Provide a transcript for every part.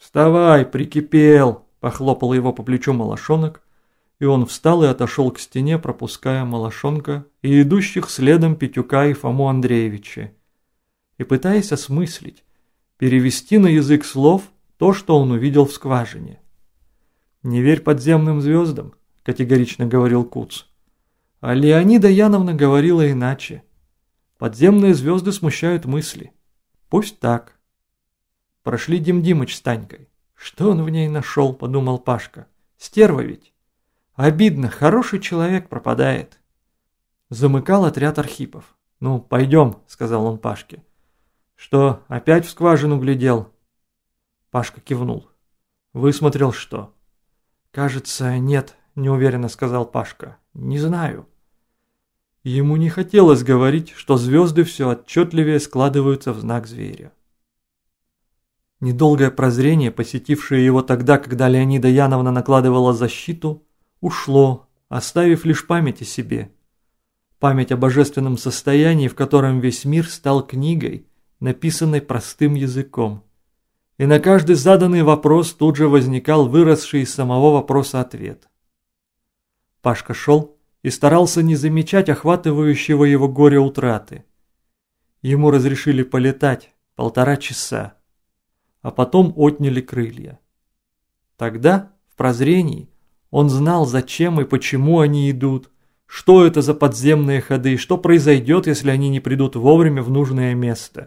«Вставай, прикипел!» – похлопал его по плечу Малашонок, и он встал и отошел к стене, пропуская Малашонка и идущих следом Петюка и Фому Андреевича, и пытаясь осмыслить, перевести на язык слов то, что он увидел в скважине. «Не верь подземным звездам», – категорично говорил Куц. А Леонида Яновна говорила иначе. Подземные звезды смущают мысли. Пусть так. Прошли Дим Димыч с Танькой. Что он в ней нашел, подумал Пашка. Стерва ведь. Обидно, хороший человек пропадает. Замыкал отряд Архипов. «Ну, пойдем», — сказал он Пашке. «Что, опять в скважину глядел?» Пашка кивнул. «Высмотрел что?» «Кажется, нет», — неуверенно сказал Пашка. «Не знаю». Ему не хотелось говорить, что звезды все отчетливее складываются в знак зверя. Недолгое прозрение, посетившее его тогда, когда Леонида Яновна накладывала защиту, ушло, оставив лишь память о себе. Память о божественном состоянии, в котором весь мир стал книгой, написанной простым языком. И на каждый заданный вопрос тут же возникал выросший из самого вопроса ответ. Пашка шел и старался не замечать охватывающего его горя утраты. Ему разрешили полетать 1,5 часа, а потом отняли крылья. Тогда, в прозрении, он знал, зачем и почему они идут, что это за подземные ходы и что произойдет, если они не придут вовремя в нужное место.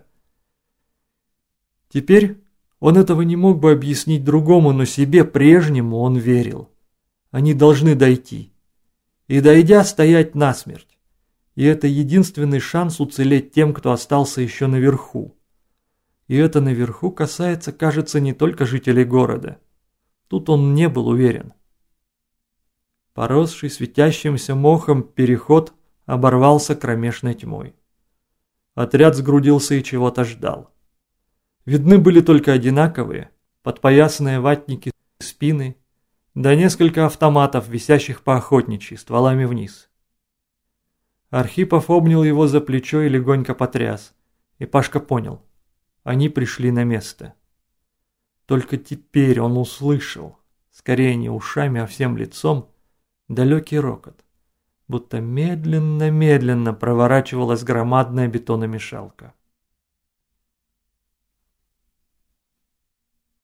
Теперь он этого не мог бы объяснить другому, но себе прежнему он верил. Они должны дойти. И дойдя, стоять насмерть. И это единственный шанс уцелеть тем, кто остался еще наверху. И это наверху касается, кажется, не только жителей города. Тут он не был уверен. Поросший светящимся мохом переход оборвался кромешной тьмой. Отряд сгрудился и чего-то ждал. Видны были только одинаковые, подпоясанные ватники спины, да несколько автоматов, висящих по охотничьи, стволами вниз. Архипов обнял его за плечо и легонько потряс, и Пашка понял, они пришли на место. Только теперь он услышал, скорее не ушами, а всем лицом, далекий рокот, будто медленно-медленно проворачивалась громадная бетономешалка.